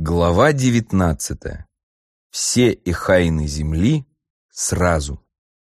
Глава 19. Все эхайны земли сразу.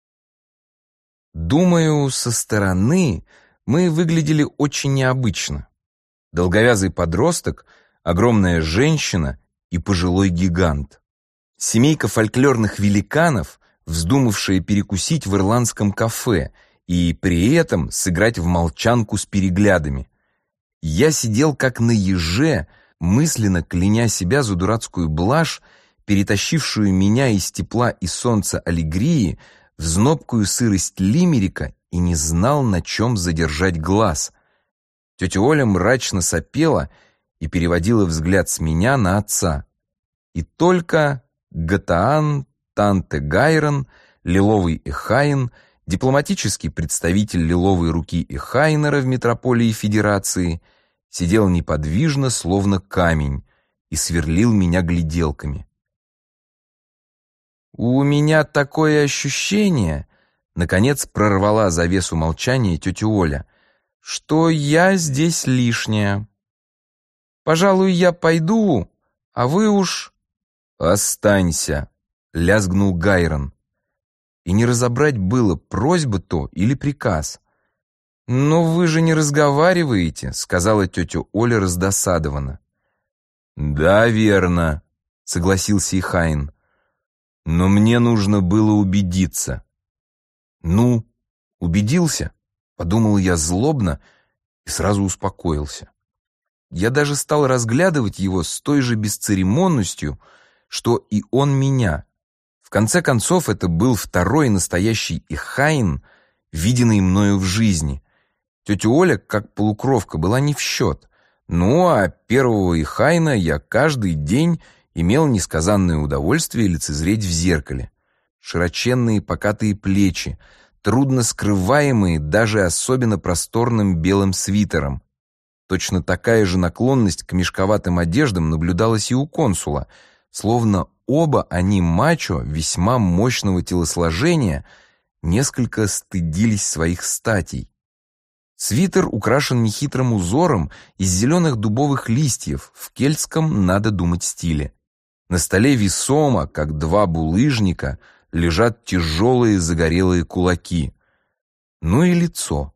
Думаю, со стороны мы выглядели очень необычно. Долговязый подросток, огромная женщина и пожилой гигант. Семейка фольклорных великанов, вздумавшая перекусить в ирландском кафе и при этом сыграть в молчанку с переглядами. Я сидел как на еже, мысленно кляня себя за дурацкую блажь, перетащившую меня из тепла и солнца Алегрии в знобкую сырость Лимерика, и не знал, на чем задержать глаз. Тетя Оля мрачно сопела и переводила взгляд с меня на отца. И только Гатаан Танте Гайрон, лиловый эхайн, дипломатический представитель лиловой руки эхайнера в метрополии Федерации, сидел неподвижно, словно камень, и сверлил меня гляделками. «У меня такое ощущение», — наконец прорвала завесу молчания тетя Оля, «что я здесь лишняя. Пожалуй, я пойду, а вы уж...» «Останься», — лязгнул Гайрон. И не разобрать было, просьба то или приказ. «Но вы же не разговариваете», — сказала тетя Оля раздосадованно. «Да, верно», — согласился эхайн. «Но мне нужно было убедиться». «Ну, убедился?» — подумал я злобно и сразу успокоился. Я даже стал разглядывать его с той же бесцеремонностью, что и он меня. В конце концов, это был второй настоящий эхайн, виденный мною в жизни. Тетя Оля, как полукровка, была не в счет. Ну, а первого эхайна я каждый день имел несказанное удовольствие лицезреть в зеркале. Широченные покатые плечи, трудно скрываемые даже особенно просторным белым свитером. Точно такая же наклонность к мешковатым одеждам наблюдалась и у консула, словно оба они мачо весьма мощного телосложения несколько стыдились своих статей. Свитер украшен нехитрым узором из зеленых дубовых листьев в кельтском, надо думать, стиле. На столе весомо, как два булыжника, лежат тяжелые загорелые кулаки. Ну и лицо.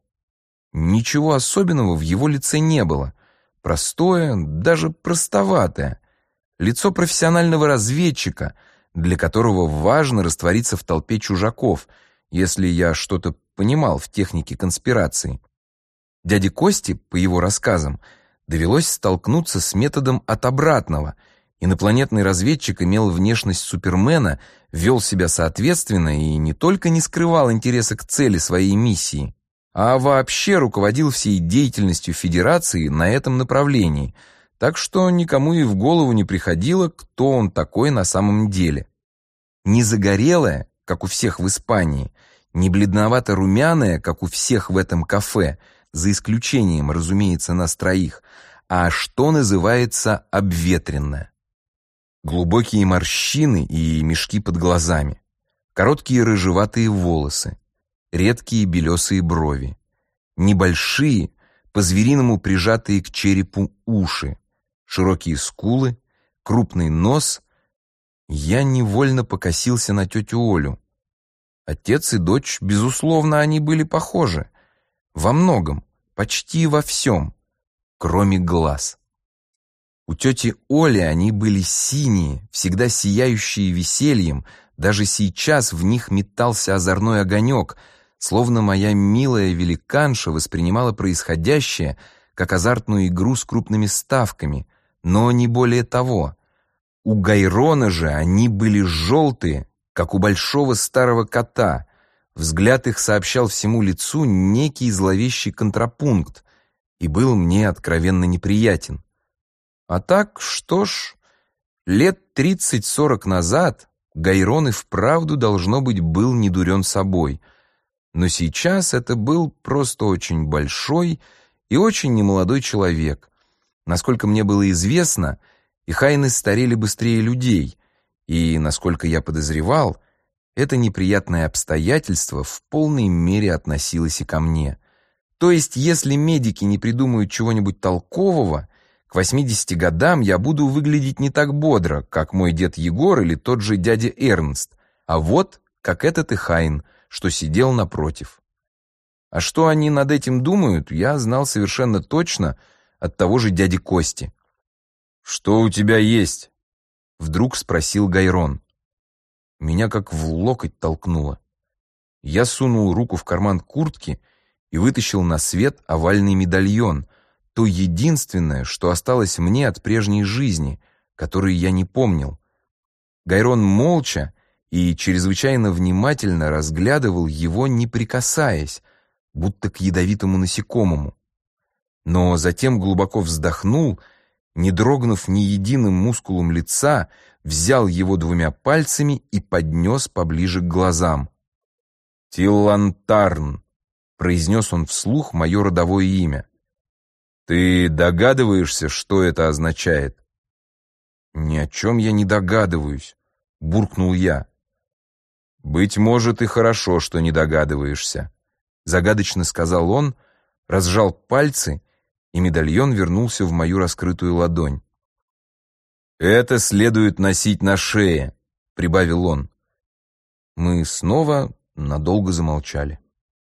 Ничего особенного в его лице не было. Простое, даже простоватое. Лицо профессионального разведчика, для которого важно раствориться в толпе чужаков, если я что-то понимал в технике конспирации. Дяде Косте, по его рассказам, довелось столкнуться с методом от обратного. Инопланетный разведчик имел внешность Супермена, вел себя соответственно и не только не скрывал интереса к цели своей миссии, а вообще руководил всей деятельностью Федерации на этом направлении, так что никому и в голову не приходило, кто он такой на самом деле. Не загорелая, как у всех в Испании, не бледновато-румяная, как у всех в этом кафе, за исключением, разумеется, нас троих, а что называется обветренная. Глубокие морщины и мешки под глазами, короткие рыжеватые волосы, редкие белесые брови, небольшие, по-звериному прижатые к черепу уши, широкие скулы, крупный нос. Я невольно покосился на тетю Олю. Отец и дочь, безусловно, они были похожи. Во многом, почти во всем, кроме глаз. У тети Оли они были синие, всегда сияющие весельем, даже сейчас в них метался озорной огонек, словно моя милая великанша воспринимала происходящее как азартную игру с крупными ставками, но не более того. У Гайрона же они были желтые, как у большого старого кота. Взгляд их сообщал всему лицу некий зловещий контрапункт и был мне откровенно неприятен. А так, что ж, лет 30-40 назад Гайрон и вправду, должно быть, был недурен собой, но сейчас это был просто очень большой и очень немолодой человек. Насколько мне было известно, эхайны старели быстрее людей, и, насколько я подозревал, это неприятное обстоятельство в полной мере относилось и ко мне. То есть, если медики не придумают чего-нибудь толкового, К 80 годам я буду выглядеть не так бодро, как мой дед Егор или тот же дядя Эрнст, а вот как этот Ихайн, что сидел напротив. А что они над этим думают, я знал совершенно точно от того же дяди Кости. «Что у тебя есть?» — вдруг спросил Гайрон. Меня как в локоть толкнуло. Я сунул руку в карман куртки и вытащил на свет овальный медальон, то единственное, что осталось мне от прежней жизни, которую я не помнил. Гайрон молча и чрезвычайно внимательно разглядывал его, не прикасаясь, будто к ядовитому насекомому. Но затем глубоко вздохнул, не дрогнув ни единым мускулом лица, взял его двумя пальцами и поднес поближе к глазам. «Тиллантарн», — произнес он вслух мое родовое имя. «Ты догадываешься, что это означает?» «Ни о чем я не догадываюсь», — буркнул я. «Быть может, и хорошо, что не догадываешься», — загадочно сказал он, разжал пальцы, и медальон вернулся в мою раскрытую ладонь. «Это следует носить на шее», — прибавил он. Мы снова надолго замолчали.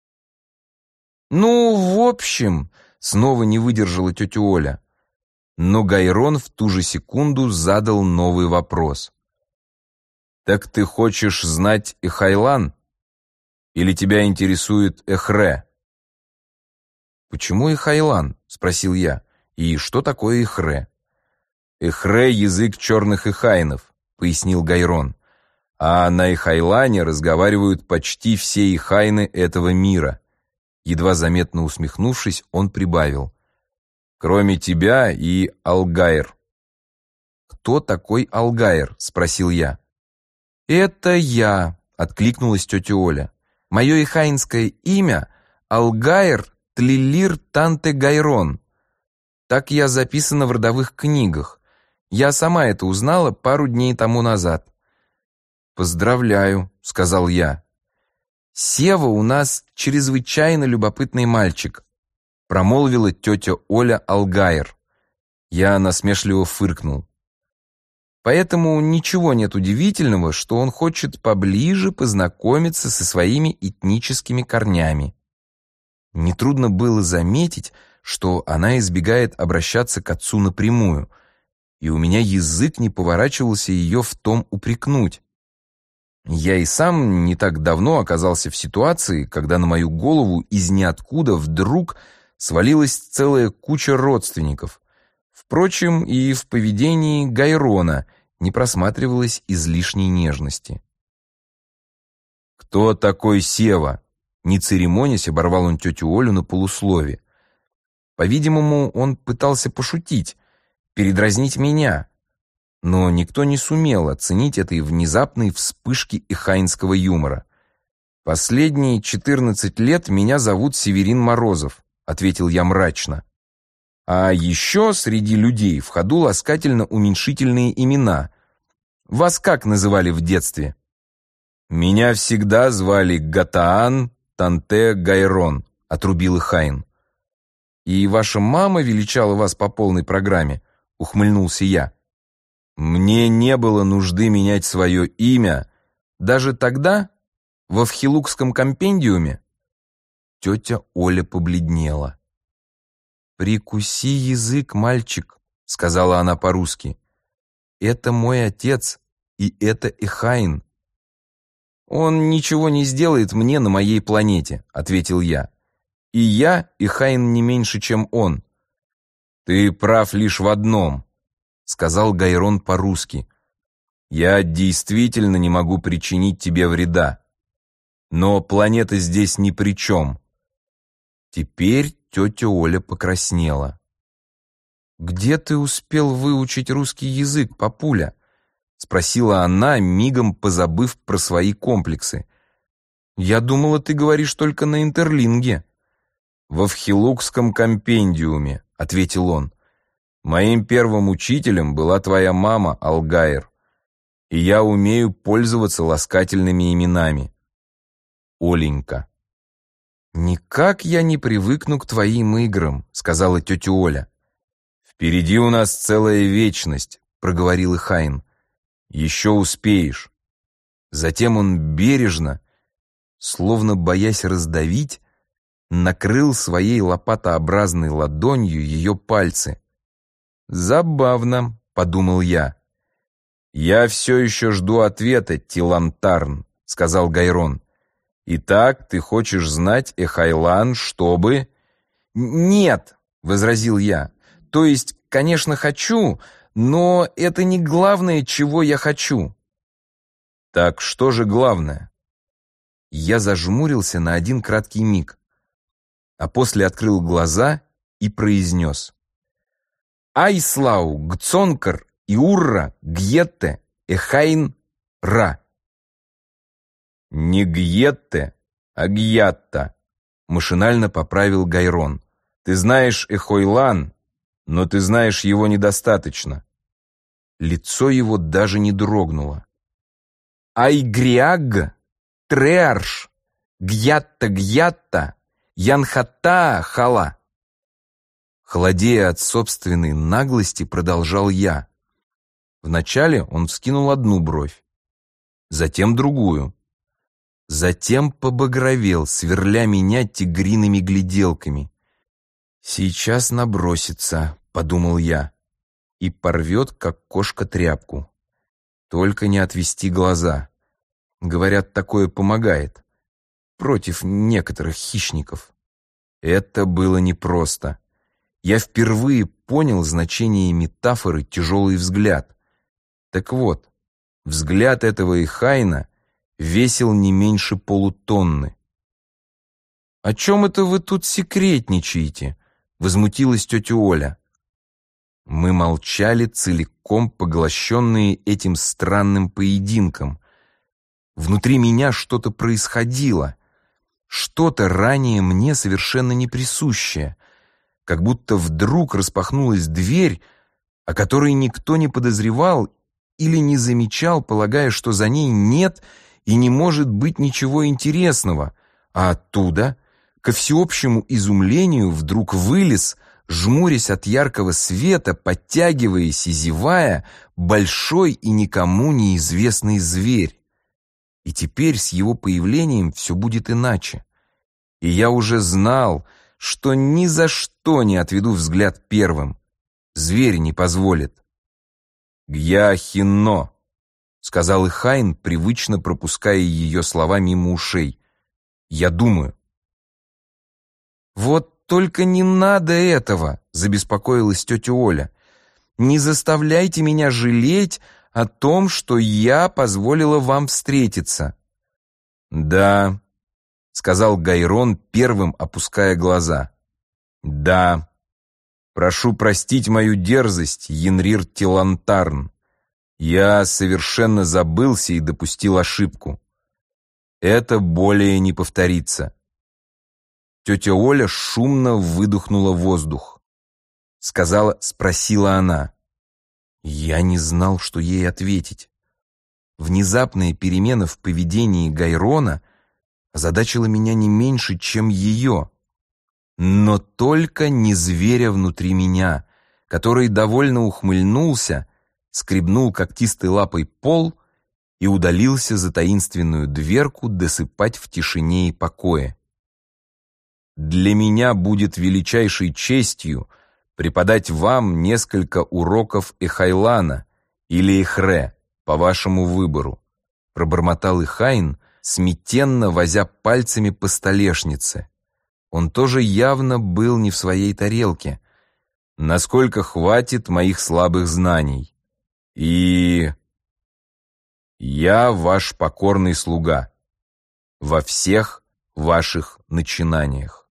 «Ну, в общем», — снова не выдержала тетя Оля. Но Гайрон в ту же секунду задал новый вопрос. «Так ты хочешь знать Эхайлан? Или тебя интересует Эхре?» «Почему Эхайлан?» — спросил я. «И что такое Эхре?» «Эхре — язык черных эхайнов», — пояснил Гайрон. «А на Эхайлане разговаривают почти все эхайны этого мира». Едва заметно усмехнувшись, он прибавил. «Кроме тебя и Алгайр». «Кто такой Алгайр?» — спросил я. «Это я», — откликнулась тетя Оля. «Мое эхайнское имя — Алгайр Тлилир Танте Гайрон. Так я записана в родовых книгах. Я сама это узнала пару дней тому назад». «Поздравляю», — сказал я. «Сева у нас чрезвычайно любопытный мальчик», — промолвила тетя Оля Алгайр. Я насмешливо фыркнул. «Поэтому ничего нет удивительного, что он хочет поближе познакомиться со своими этническими корнями». Нетрудно было заметить, что она избегает обращаться к отцу напрямую, и у меня язык не поворачивался ее в том упрекнуть. Я и сам не так давно оказался в ситуации, когда на мою голову из ниоткуда вдруг свалилась целая куча родственников. Впрочем, и в поведении Гайрона не просматривалось излишней нежности. «Кто такой Сева?» Не церемонясь, оборвал он тетю Олю на полуслове. По-видимому, он пытался пошутить, передразнить меня, но никто не сумел оценить этой внезапной вспышки эхайнского юмора. «Последние 14 лет меня зовут Северин Морозов», — ответил я мрачно. «А еще среди людей в ходу ласкательно-уменьшительные имена. Вас как называли в детстве?» «Меня всегда звали Гатаан Танте Гайрон», — отрубил Эхайн. «И ваша мама величала вас по полной программе?» — ухмыльнулся я. «Мне не было нужды менять свое имя. Даже тогда, во Вхилукском компендиуме?» Тетя Оля побледнела. «Прикуси язык, мальчик», — сказала она по-русски. «Это мой отец, и это Эхайн». «Он ничего не сделает мне на моей планете», — ответил я. «И я Эхайн не меньше, чем он». «Ты прав лишь в одном», — сказал Гайрон по-русски. «Я действительно не могу причинить тебе вреда. Но планета здесь ни при чем». Теперь тетя Оля покраснела. «Где ты успел выучить русский язык, папуля?» — спросила она, мигом позабыв про свои комплексы. «Я думала, ты говоришь только на интерлинге». «Во Вхилукском компендиуме», — ответил он. «Моим первым учителем была твоя мама, Алгайр, и я умею пользоваться ласкательными именами. Оленька». «Никак я не привыкну к твоим играм», — сказала тетя Оля. «Впереди у нас целая вечность», — проговорил Эхайн. «Еще успеешь». Затем он бережно, словно боясь раздавить, накрыл своей лопатообразной ладонью ее пальцы. «Забавно», — подумал я. «Я все еще жду ответа, Тилантарн», — сказал Гайрон. «Итак, ты хочешь знать, Эхайлан, чтобы...» «Нет», — возразил я. «То есть, конечно, хочу, но это не главное, чего я хочу». «Так что же главное?» Я зажмурился на один краткий миг, а после открыл глаза и произнес: «Айслау, Гцонкар, Иурра, Гьетте, Эхайн, Ра». «Не Гьетте, а Гьятта», — машинально поправил Гайрон. «Ты знаешь Эхойлан, но ты знаешь его недостаточно». Лицо его даже не дрогнуло. «Айгриаг, Треарш, Гьятта, Янхата, Хала». Холодея от собственной наглости, продолжал я. Вначале он вскинул одну бровь, затем другую. Затем побагровел, сверля меня тигриными гляделками. «Сейчас набросится», — подумал я, — «и порвет, как кошка, тряпку. Только не отвести глаза. Говорят, такое помогает. Против некоторых хищников». Это было непросто. Я впервые понял значение метафоры «тяжелый взгляд». Так вот, взгляд этого Эхайна весил не меньше полутонны. «О чем это вы тут секретничаете?» — возмутилась тетя Оля. Мы молчали, целиком поглощенные этим странным поединком. Внутри меня что-то происходило, что-то ранее мне совершенно неприсущее, как будто вдруг распахнулась дверь, о которой никто не подозревал или не замечал, полагая, что за ней нет и не может быть ничего интересного, а оттуда, ко всеобщему изумлению, вдруг вылез, жмурясь от яркого света, подтягиваясь и зевая, большой и никому неизвестный зверь. И теперь с его появлением все будет иначе. И я уже знал, что ни за что не отведу взгляд первым. Зверь не позволит. «Гьяхино», — сказал Эхайн, привычно пропуская ее слова мимо ушей. «Я думаю». «Вот только не надо этого», — забеспокоилась тетя Оля. «Не заставляйте меня жалеть о том, что я позволила вам встретиться». «Да», — сказал Гайрон, первым опуская глаза. «Да. Прошу простить мою дерзость, Янрир Тилантарн. Я совершенно забылся и допустил ошибку. Это более не повторится». Тетя Оля шумно выдохнула воздух. Спросила она. Я не знал, что ей ответить. Внезапная перемена в поведении Гайрона озадачила меня не меньше, чем ее. Но только не зверя внутри меня, который довольно ухмыльнулся, скребнул когтистой лапой пол и удалился за таинственную дверку досыпать в тишине и покое. «Для меня будет величайшей честью преподать вам несколько уроков Эхайлана или Эхре, по вашему выбору», пробормотал Эхайн, смятенно возя пальцами по столешнице. Он тоже явно был не в своей тарелке. «Насколько хватит моих слабых знаний. И... я ваш покорный слуга во всех ваших начинаниях».